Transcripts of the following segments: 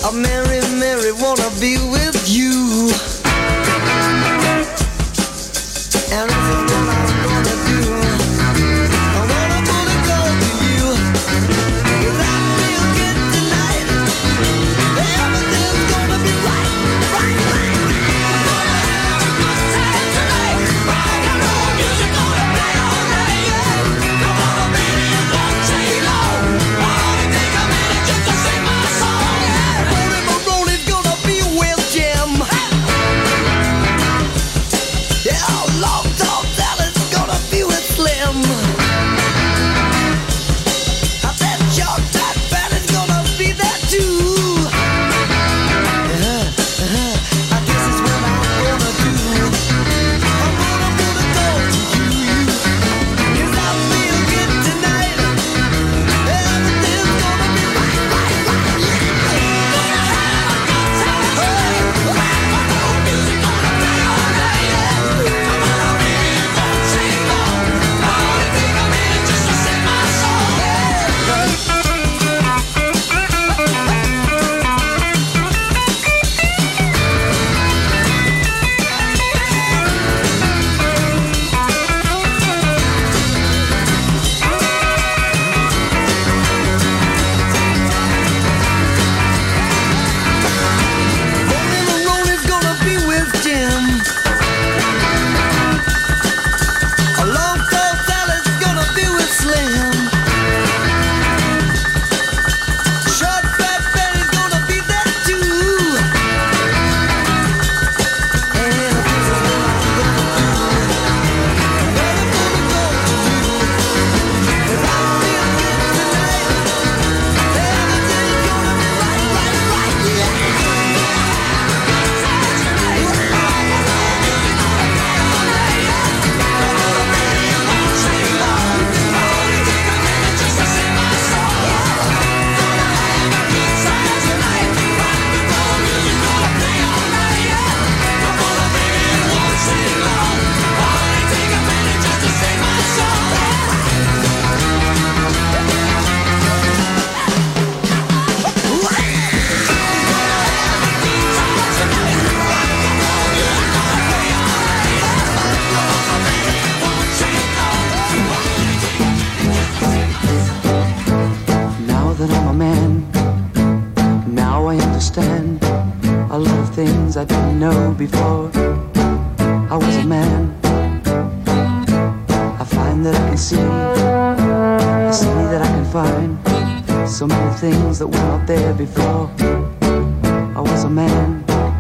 Oh, Mary, Mary, wanna be with you. And this is what I'm gonna do. I'm gonna put a call to you. 'Cause I feel good tonight. Everything's gonna be right, right, right. I'm gonna have a good time tonight. Rock and roll music gonna play all night. Come on, baby, it won't take long. Only take a minute just to sing my song. Rolling my roll is gonna be with Jim. Yeah, long tall salad is gonna be with Slim. I bet Chuck that fat is gonna be there too. I guess it's what I'm gonna do. I'm gonna put a call to you. 'Cause I feel good tonight. Everything's gonna be right, right, right. Yeah. Gonna have a good time tonight. Rock and roll music gonna play all night. Come on, baby, it won't take long. Only take a minute just to sing my song. Rolling the roll is gonna be with Jim. A long tall salad's gonna be with Slim. Short fat Betty's gonna be there too. And this is what I'm gonna do. I'm gonna put a call to you. 'Cause I feel good tonight. Everything's gonna be right, right, right. Yeah. Now that I'm a man, now I understand a lot of things I didn't know before I was a man. I find that I can see, I see that I can find so many things that were not there before I was a man.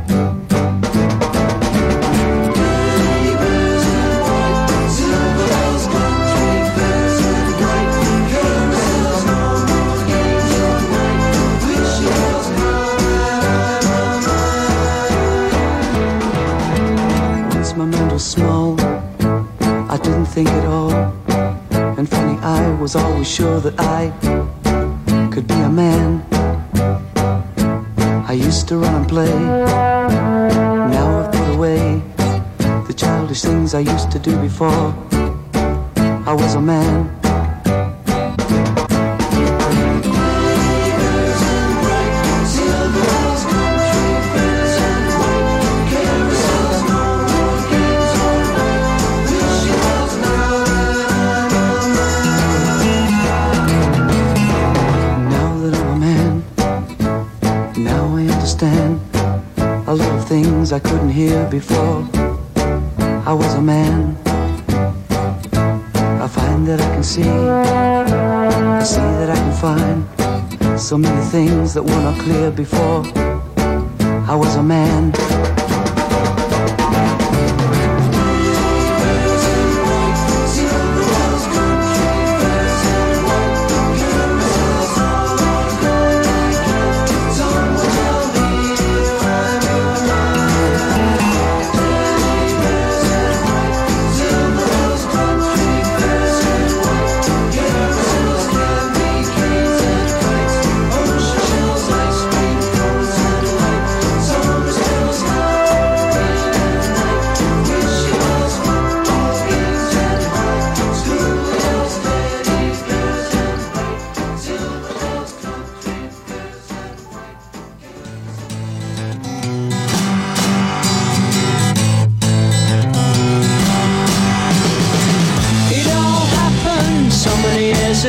Once my mind was small, I didn't think at all. And funny, I was always sure that I could be a man. I used to run and play. Now I've put away the childish things I used to do before I was a man. A lot of things I couldn't hear before I was a man. I find that I can see, I see that I can find so many things that were not clear before I was a man.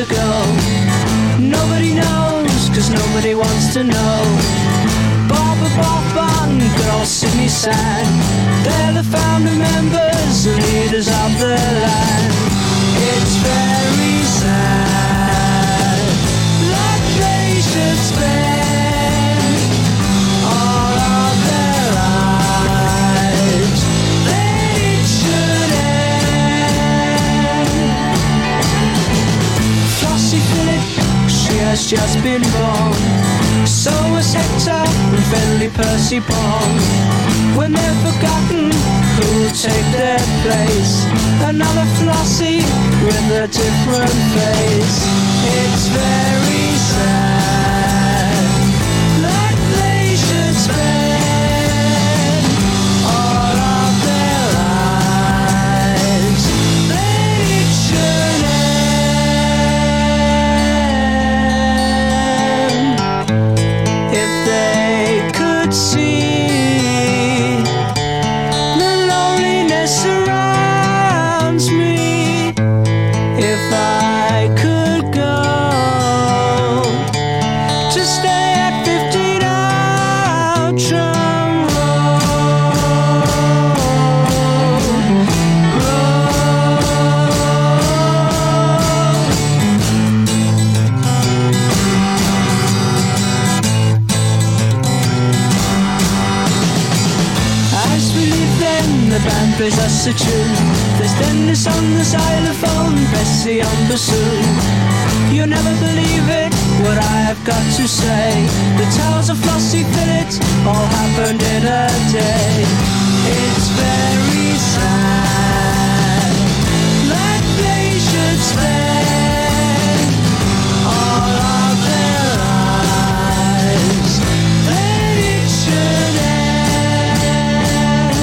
to go. Nobody knows, cause nobody wants to know. Barbara Bob good old Sydney Sand, they're the founder members and leaders of the land. It's very sad that they should spend all of their lives, then it should end. Flossie Phillip, she has just been born. So was Hector and Finley Percy Pong. When they're forgotten, who'll take their place? Another Flossie with a different face. It's very sad that they should spend all of their lives, then it should end. If they could see the loneliness surrounds me, if I could go to stay at 15 Outram As we leave them, the band plays us a tune. There's Dennis on the xylophone, Bessie on bassoon. You'll never believe it, what I have got to say. The tales of Flossie Phillip all happened in a day. It's very sad that they should spend all of their lives, then it should end.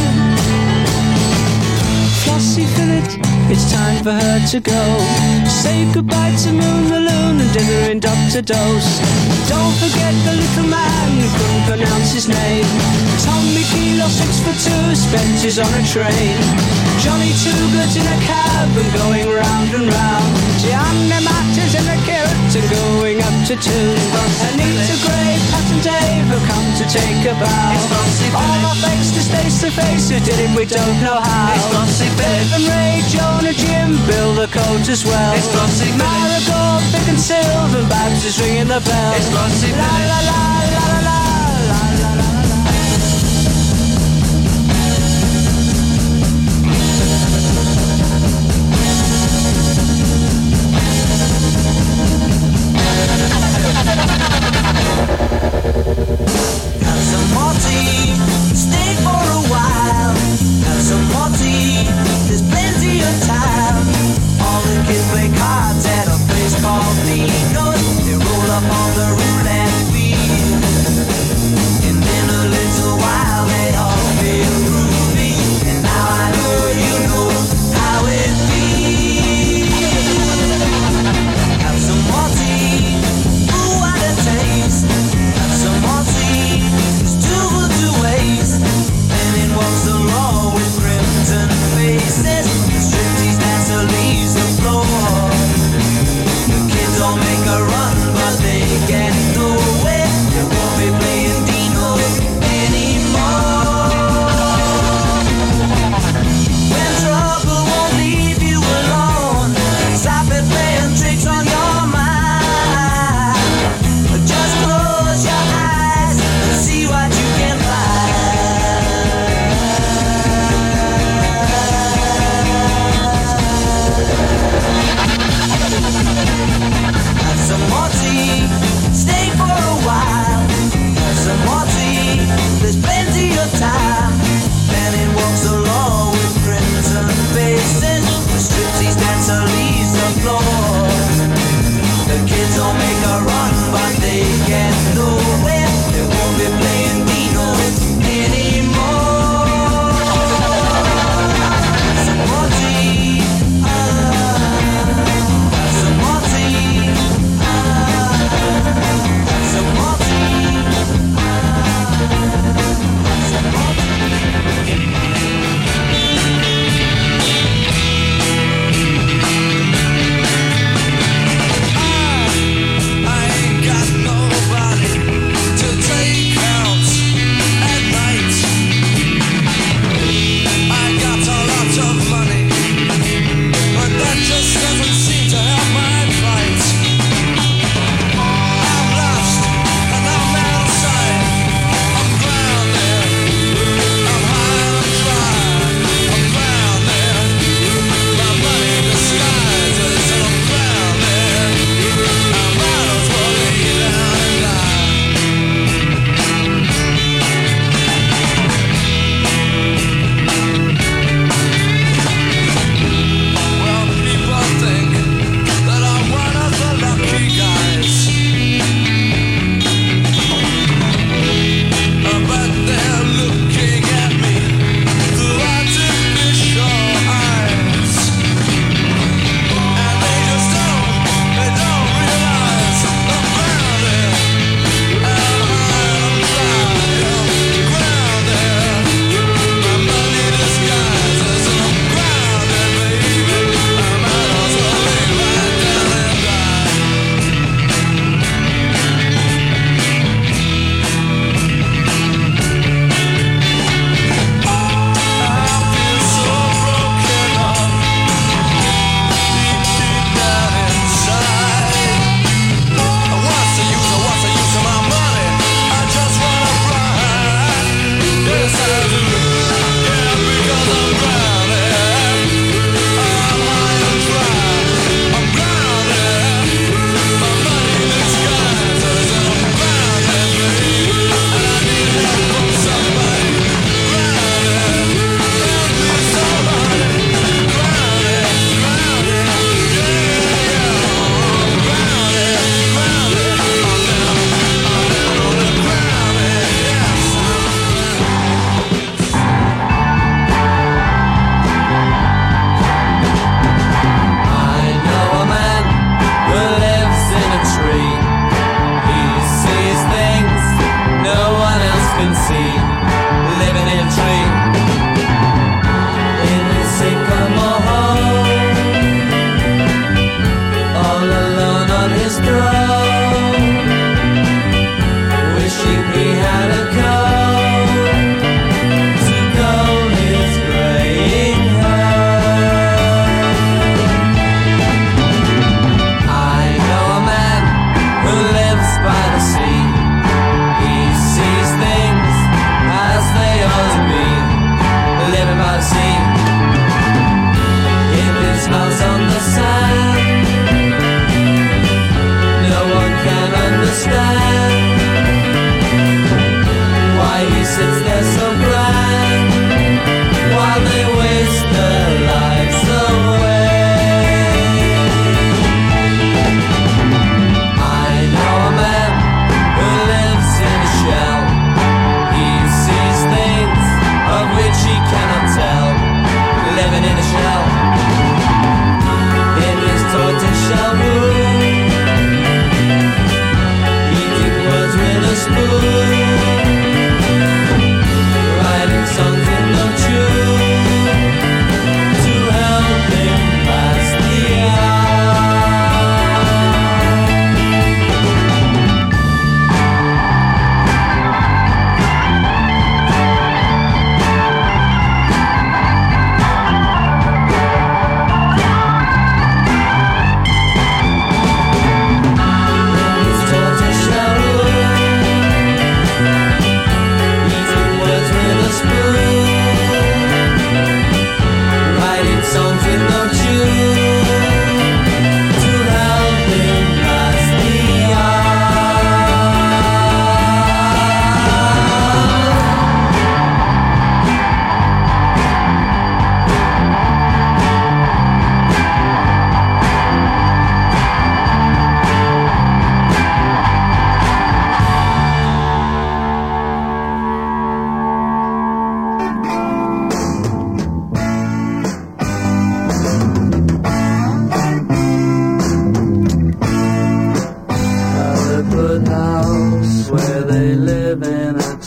Flossie Phillip, it's time for her to go. Say goodbye to Moon the Loon and dinner in Dr. Dose. Don't forget the little man who couldn't pronounce his name. Tommy Kilo 6'2", Spencer's on a train. Johnny Two Goods in a cab and going round and round. Gianni Martin's in a carrot and going up to tune. Anita Gray, Pat and Dave have come to take a bow. All our thanks to Stacey Face who did it, we don't know how. Bev and Ray, Joan and Jim, Bill the coach as well. Marigold, Vic and Sylv and Babs is ringing the bell. La la la la la la. Have some more tea, stay for a while. Have some more tea, there's plenty of time. All the kids play cards at a place called Nino's. They roll up on the roulette wheel.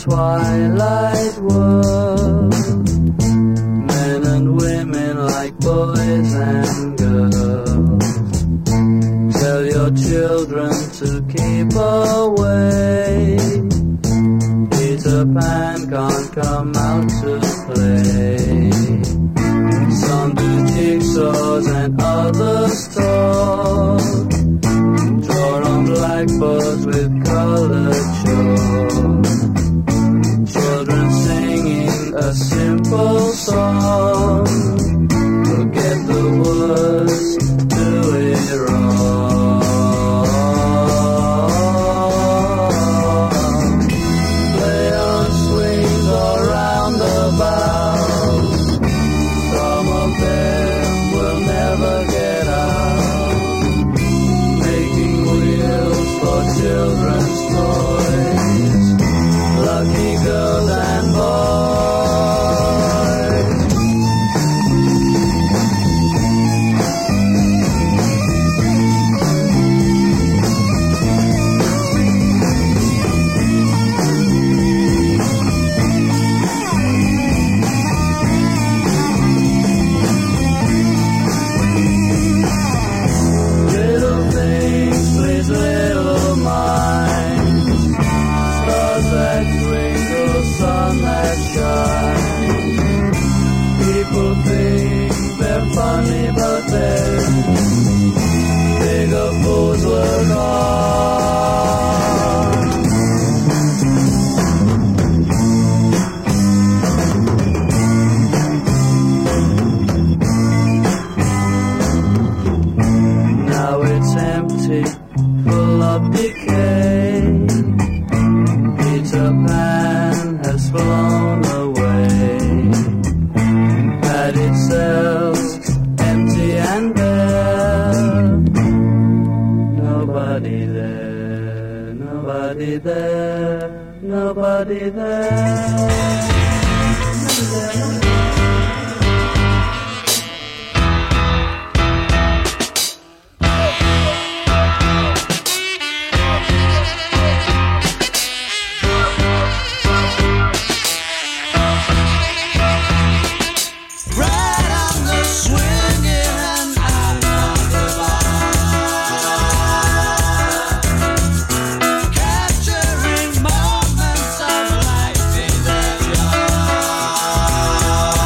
twilight world. Men and women like boys and girls. Tell your children to keep away. Peter Pan can't come out to play. Some do jigsaws and others talk. Draw on blackboards with colored chalk. Children singing a simple song. Forget the words, do it wrong. Play on swings or roundabouts. Some of them will never get out. Making wheels for children's toys. Lucky girls and boys. Little things, please, little minds. Stars that twinkle, sun that shines. People think they're funny, but they're bigger fools were gone. Now it's empty, full of decay. Peter Pan has flown away. Had itself empty and bare. Nobody there, nobody there, nobody there. Right on the swinging and out on the bar. Capturing moments of life in the yard.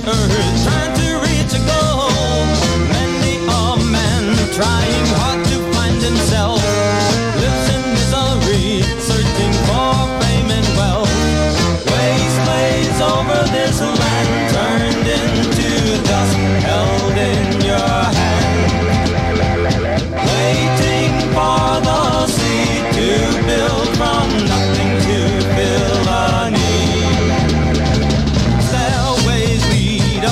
earth, trying to reach a goal. Many a man trying hard to find himself lives in misery, searching for fame and wealth. Waste lays over this land, turned into dust, held in your hand, waiting for the sea to build from nothing to fill a need. Stairways lead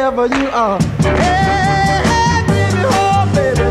wherever you are. Hey, hey, baby, oh, baby.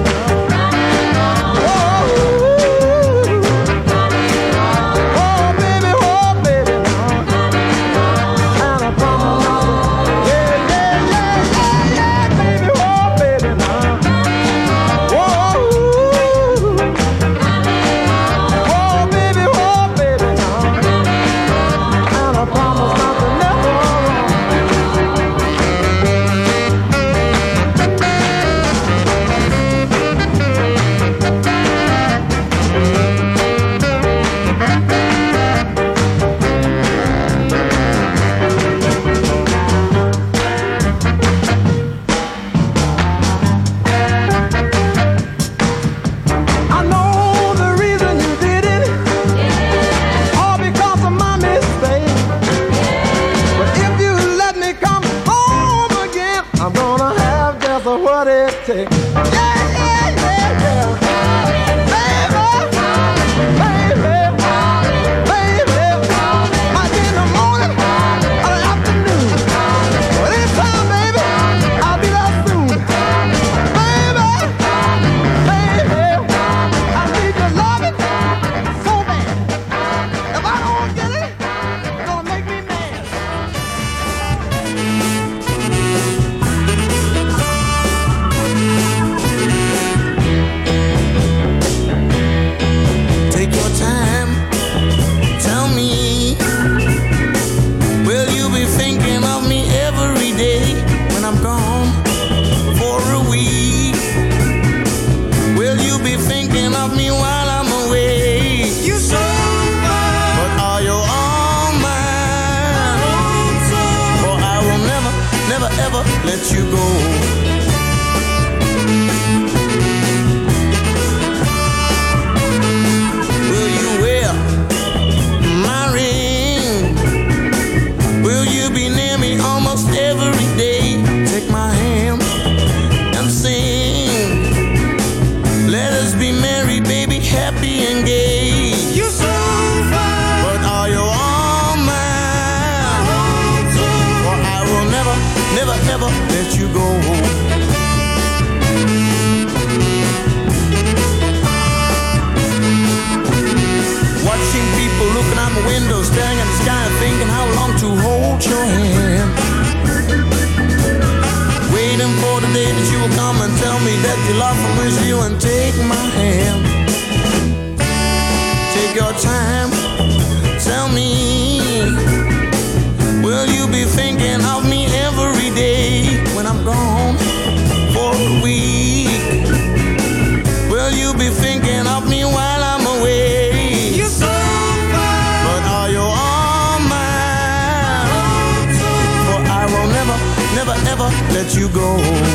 Let you go.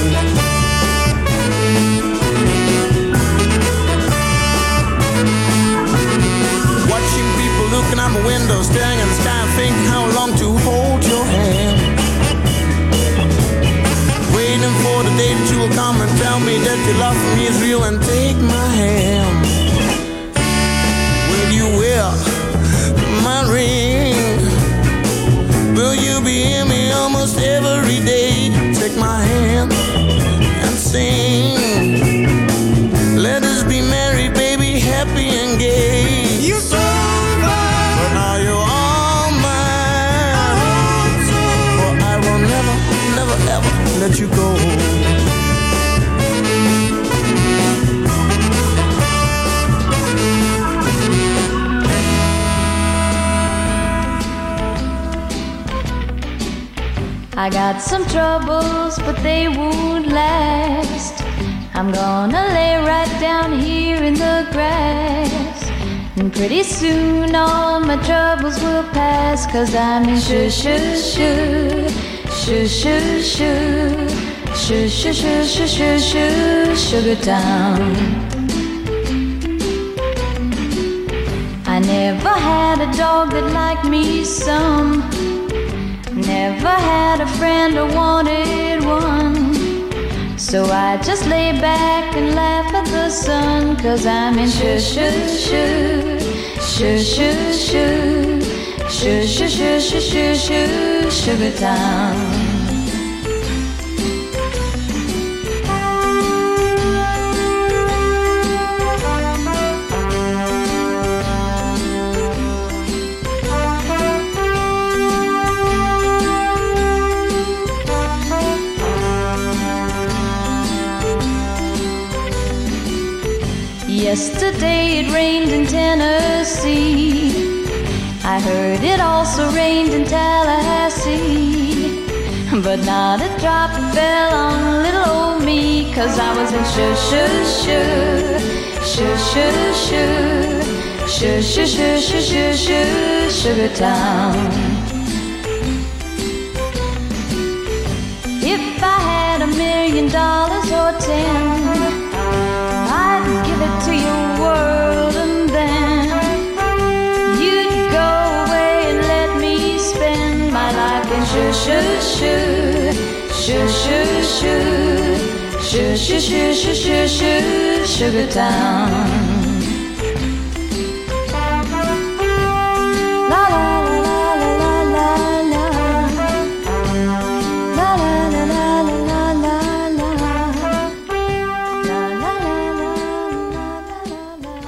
Watching people looking out my window, staring at the sky and thinking how long to hold your hand. Waiting for the day that you will come and tell me that your love for me is real and take my hand. Will you wear my ring? Will you be in me almost every day? Take my hand and sing. Let us be merry, baby, happy and gay. You're so fine, but now you're all mine. For I will never, never, ever let you go. I got some troubles, but they won't last. I'm gonna lay right down here in the grass, and pretty soon all my troubles will pass. 'Cause I'm in sugar town. I never had a dog that liked me some. Never had a friend or wanted one. So I just lay back and laugh at the sun. 'Cause I'm in sugar town. Yesterday it rained in Tennessee. I heard it also rained in Tallahassee. But not a drop fell on little old me, 'cause I was in Sugar Town. If I had $1 million or 10, I'd give it to your world, and then you'd go away and let me spend my life in Sugar Town. La la la la la la la. La la la la la la la la. La la la la la la la.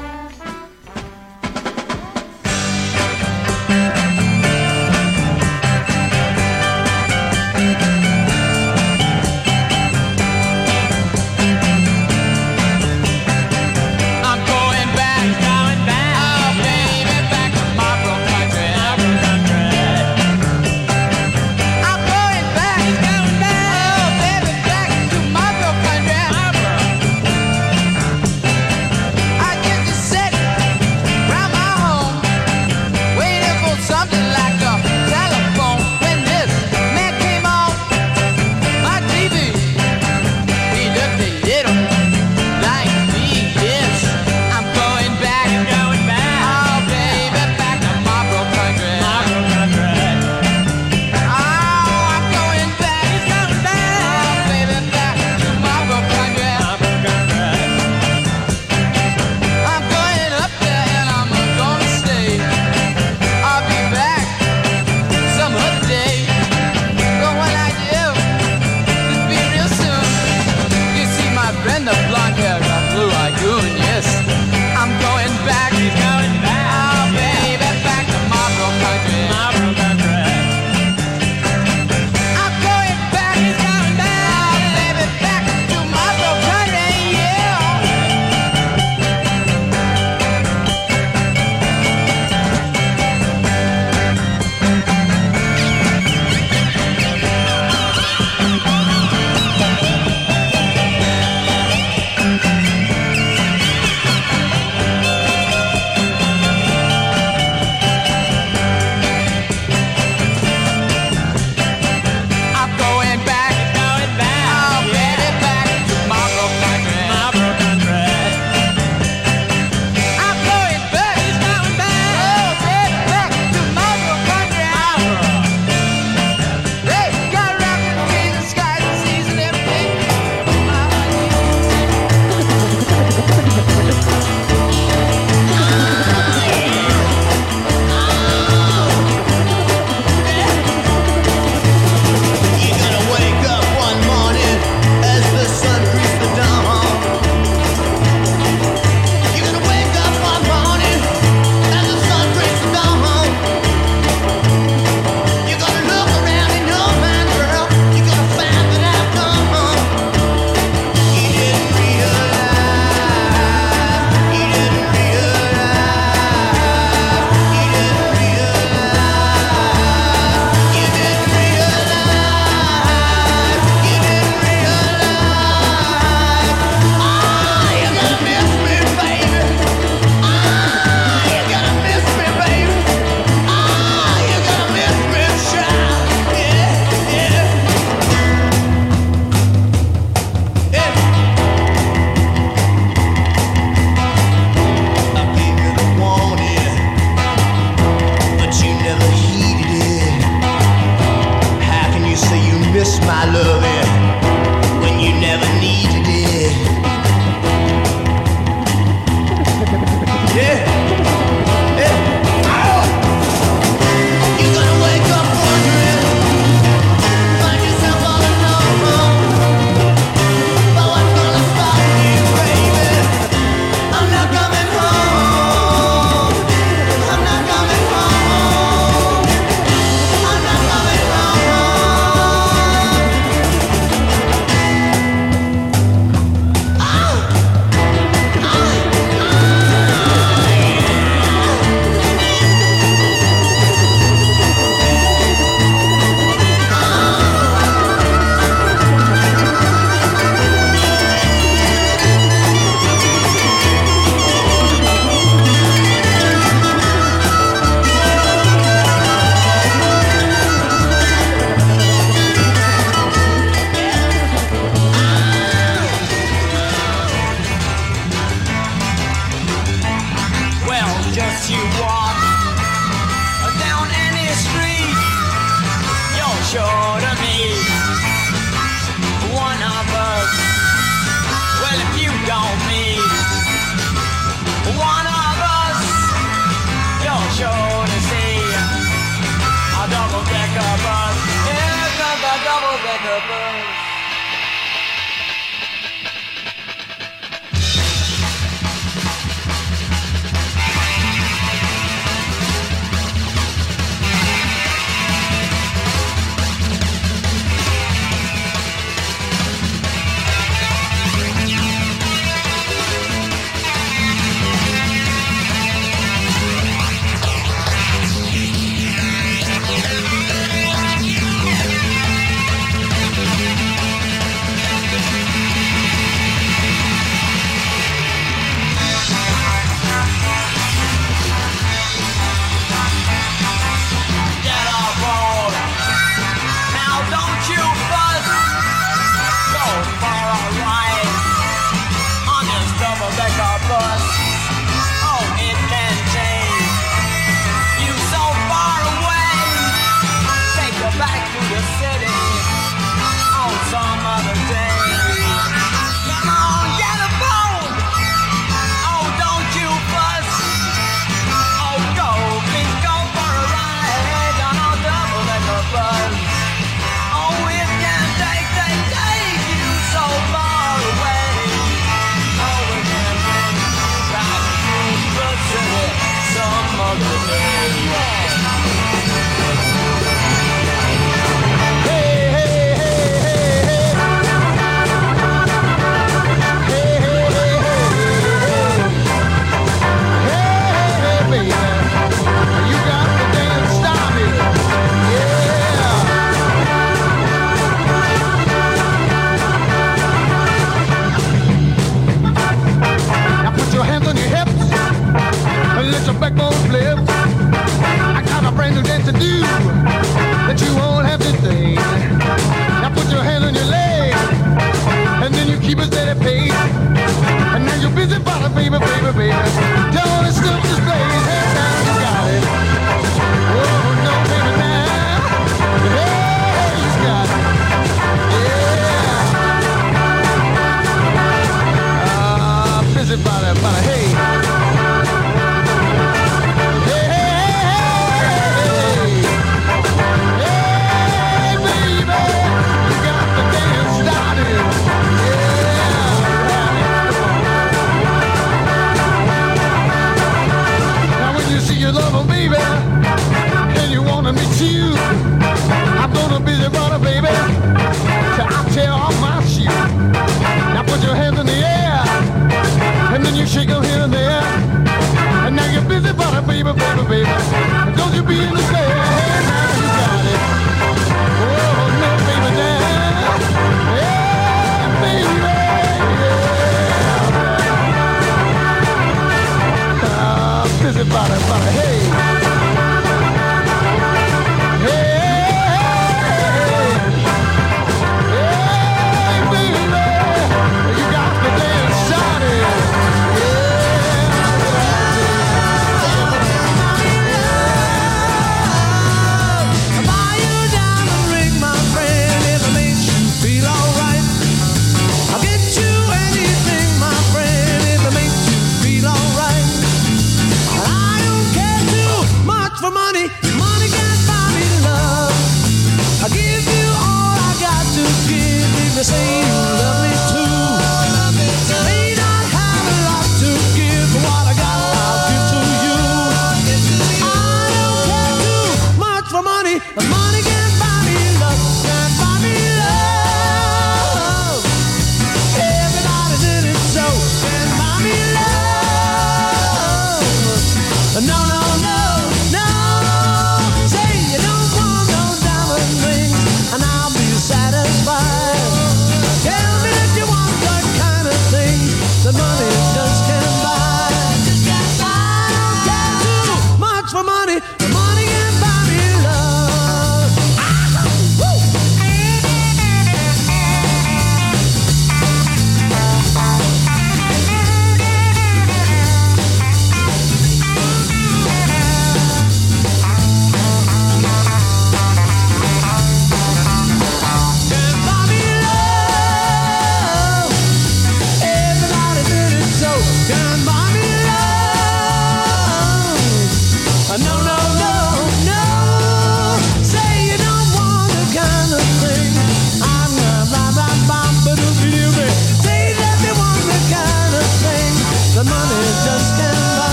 I'm going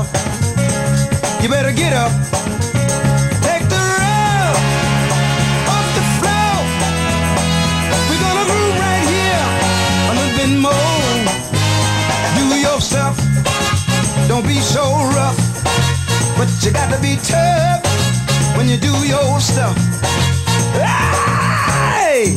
You better get up. Take the rub off the floor. We're gonna groove right here a little bit more. Do your stuff. Don't be so rough. But you got to be tough when you do your stuff. Hey!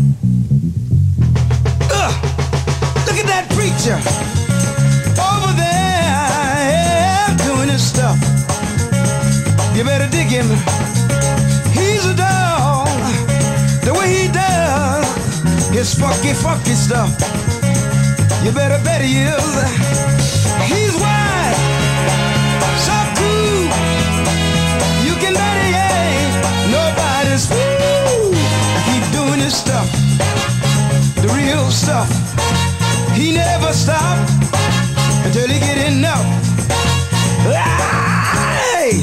Look at that preacher over there doing his stuff. You better dig him. He's a dog. The way he does his funky stuff. You better bet he is. He's wide, so cool. You can bet he ain't nobody's fool. Keep doing his stuff, the real stuff. He never stop until he get enough. Hey!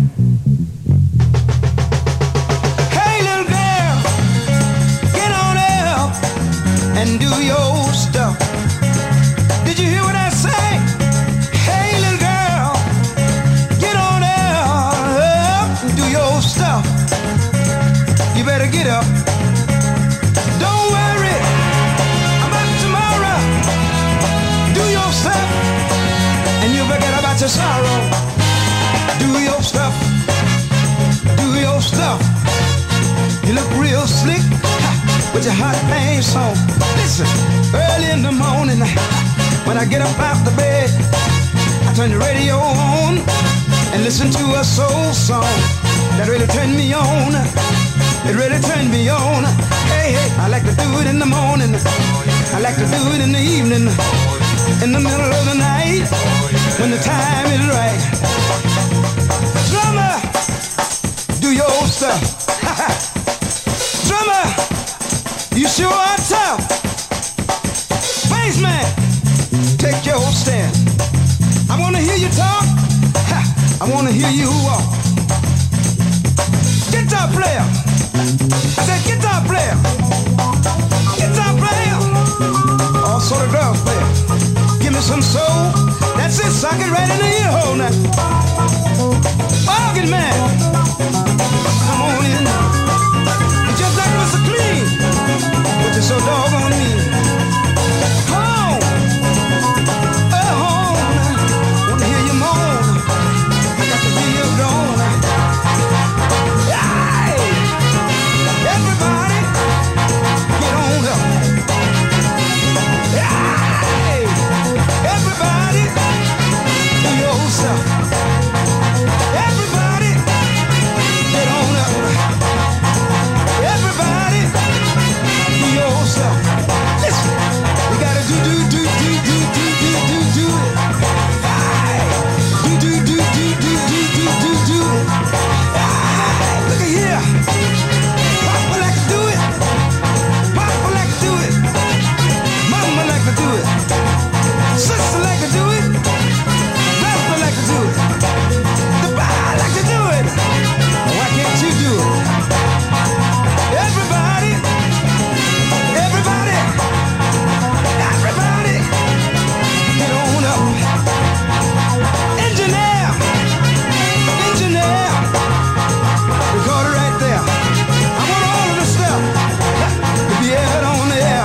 Hey, little girl, get on up and do your stuff. Did you hear what I say? Hey, little girl, get on up and do your stuff. You better get up. Don't worry about tomorrow. Do your stuff, and you forget about your sorrow. Do your stuff. Do your stuff. You look real slick with your hot pants on. Listen, early in the morning, when I get up out the bed, I turn the radio on and listen to a soul song that really turned me on. It really turned me on. Hey, hey, I like to do it in the morning. I like to do it in the evening. In the middle of the night, when the time is right. Drummer, do your stuff. Drummer, you sure are tough. Bassman, take your stand. I wanna hear you talk. I wanna hear you walk. Guitar player, I said guitar player. Guitar player, also the drum player. Give me some soul. That's it, sock it right in the ear hole now. Organ man, come on in. You're just like Mr. Clean, but you're so doggone mean. Home, home. Wanna hear you moan. I got to hear you groan. Hey, everybody, get on up. Hey, everybody, do your stuff. Everybody, get on up. Everybody, do your stuff. Listen, we gotta do it. Hey, do it. Hey, look at here. Papa like to do it. Papa like to do it. Mama like to do it. Sister like to do it. Brother like to do it. The boy like to do it. Why can't you do it? Everybody, everybody, everybody, get on up. Engineer, engineer, record it right there. I want all of the stuff to be aired on the air.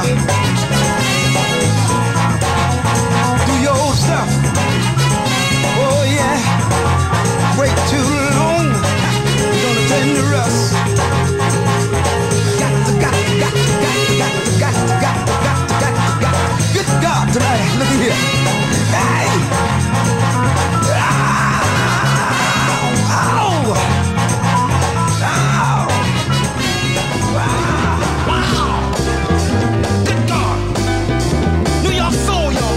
Do your stuff. Oh yeah. Wait too long, you're gonna tend to rust. Good God, tonight, look at here. Hey! Ow! Ow! Wow! Good God! New York Soul, yo!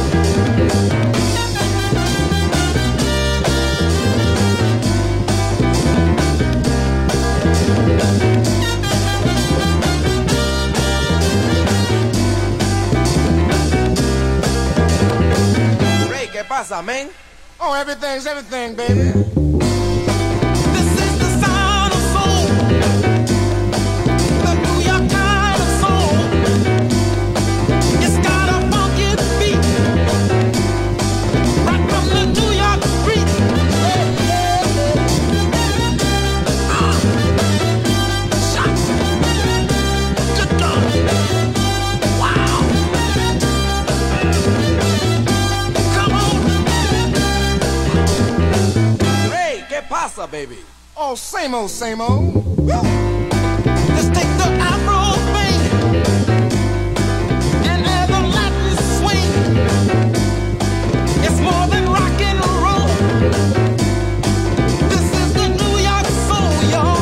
Ray, ¿qué pasa, man? Oh, everything's everything, baby. This is the sound of soul, the New York kind of soul. It's got a funky beat, right from the New York street. salsa, baby. Oh, same old, same old. Woo. Just take the afro swing and have a Latin swing. It's more than rock and roll. This is the New York soul, y'all.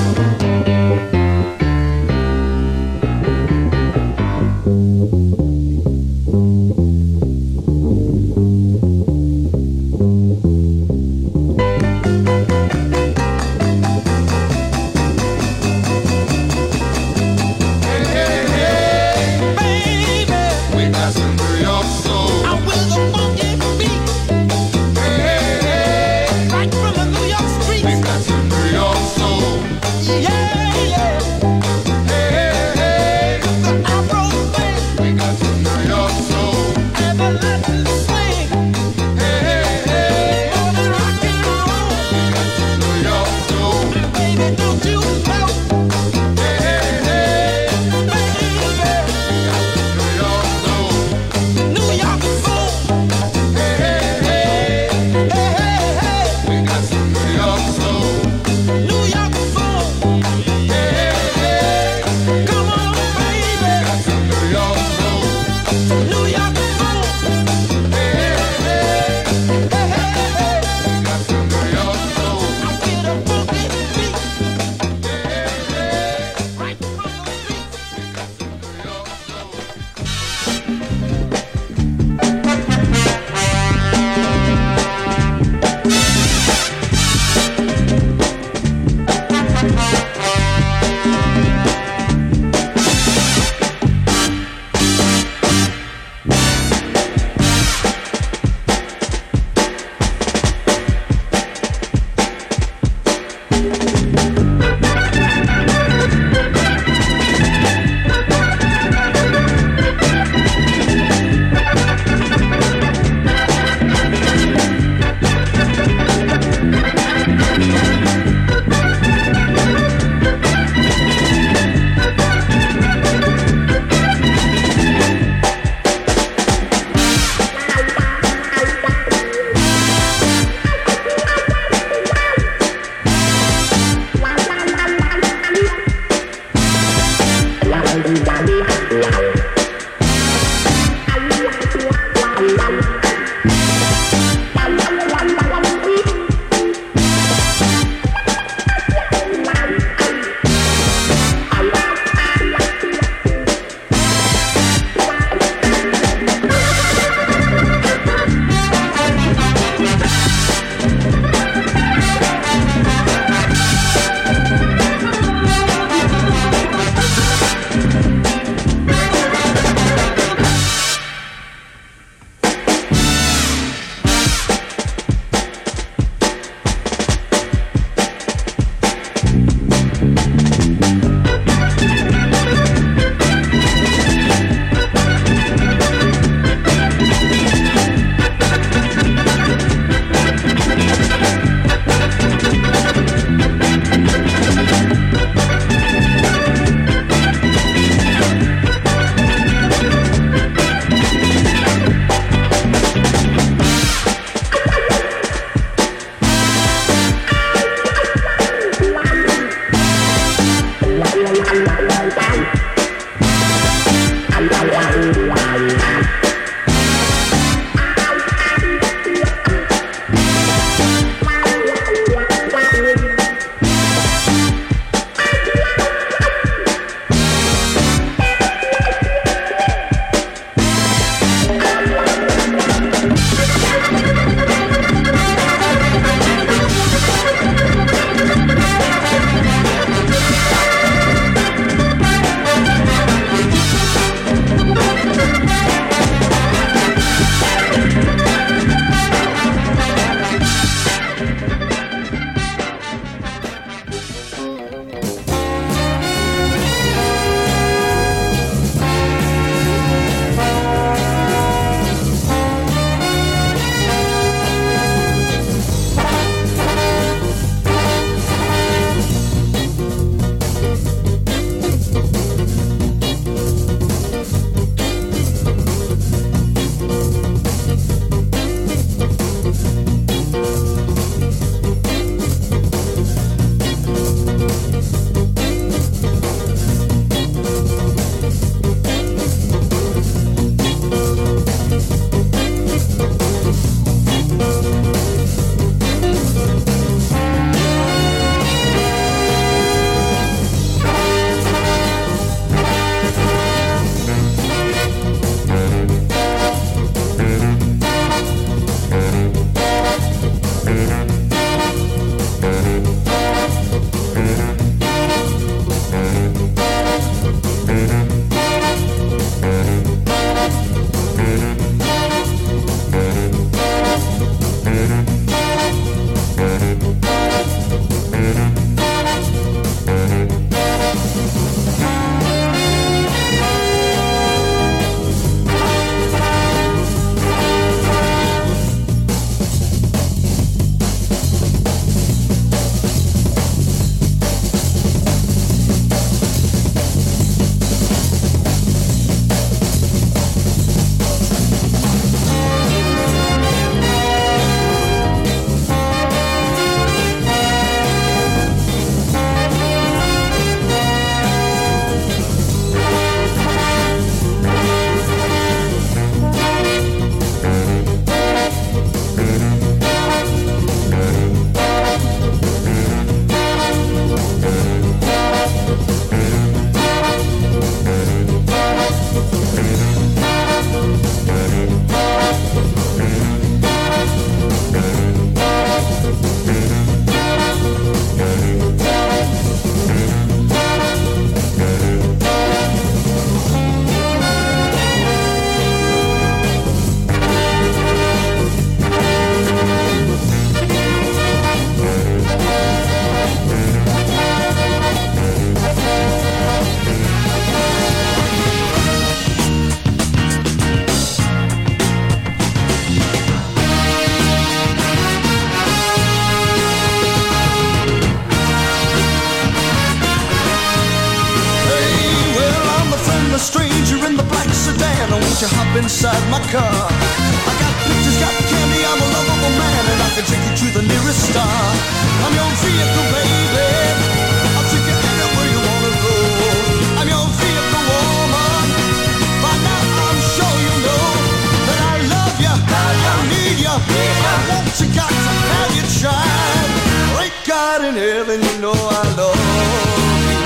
stranger in the black sedan. Won't you hop inside my car? I got pictures, got candy, I'm a lovable man, and I can take you to the nearest star. I'm your vehicle, baby. I'll take you anywhere you wanna go. I'm your vehicle, woman. By now I'm sure you know that I love you, I need you, I want you, got to have you, child. Great God in heaven, you know I love you.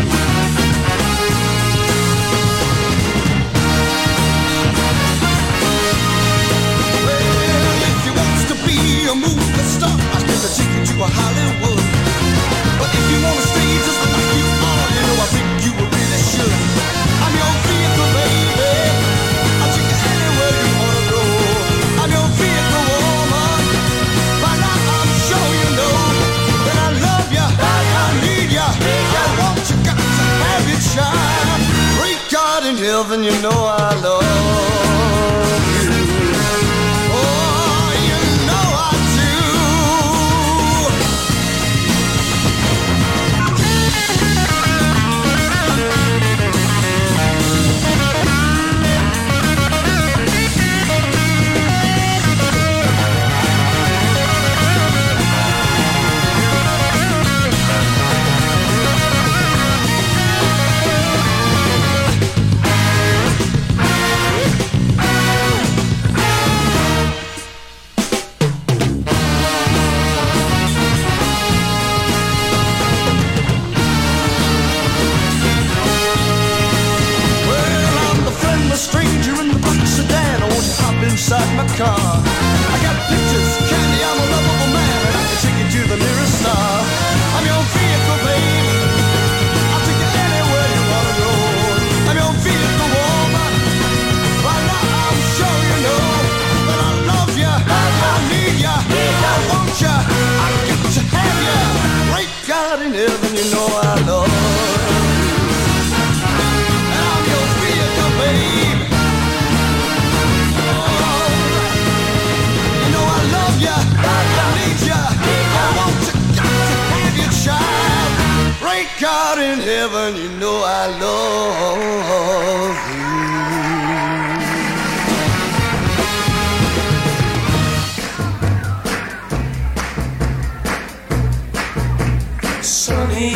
Be a movie star, I could take you to a Hollywood. But if you wanna stay just like you are, you know I think you really should. I'm your vehicle, baby. I'll take you anywhere you wanna go. I'm your vehicle, woman. By now I'm sure you know that I love you, I need you, I want you, got to have you, child. Great God in heaven, you know I love you. Inside my car, I got pictures, candy, I'm a lovable man, and I can take you to the nearest star. I'm your vehicle, babe. I'll take you anywhere you wanna go. I'm your vehicle, woman. Right now I'm sure you know that I love you, I need you, I want you, I got to have you. Great God in heaven, you know I love you. And I'm your vehicle, babe. Great God in heaven, you know I love you. Sunny,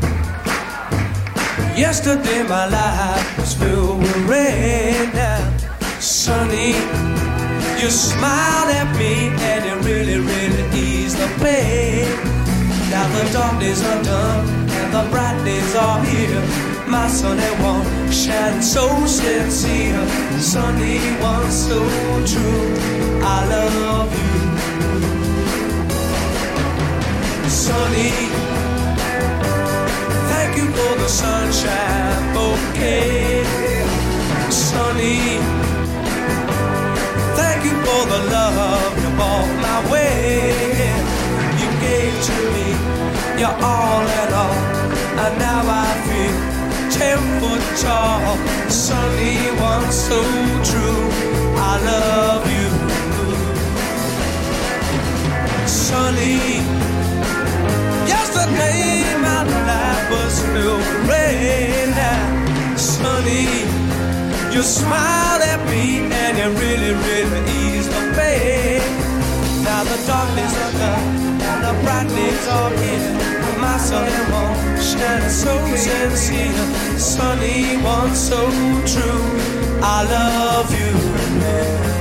yesterday my life was filled with rain. Sunny, you smiled at me and it really, really eased the pain. Now the dark days are done and the bright days are here. My sunny one shines so sincere. Sunny one so true, I love you. Sunny, thank you for the sunshine bouquet. Sunny, thank you for the love you brought my way. You gave to me your all in all, and now I feel 10 foot tall. Sunny one so true, I love you. Sunny, yesterday my life was filled with rain. Sunny, you smiled at me and you really, really eased the pain. Now the dark days are done and the bright days are here. My sunny one shines so sincere. Sunny one so true, I love you.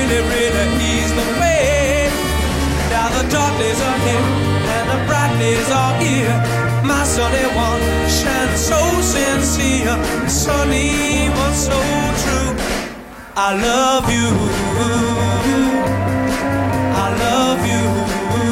really, really ease the way. Now the dark days are here and the bright days are here. My sunny one shines so sincere, sunny but so true. I love you, I love you.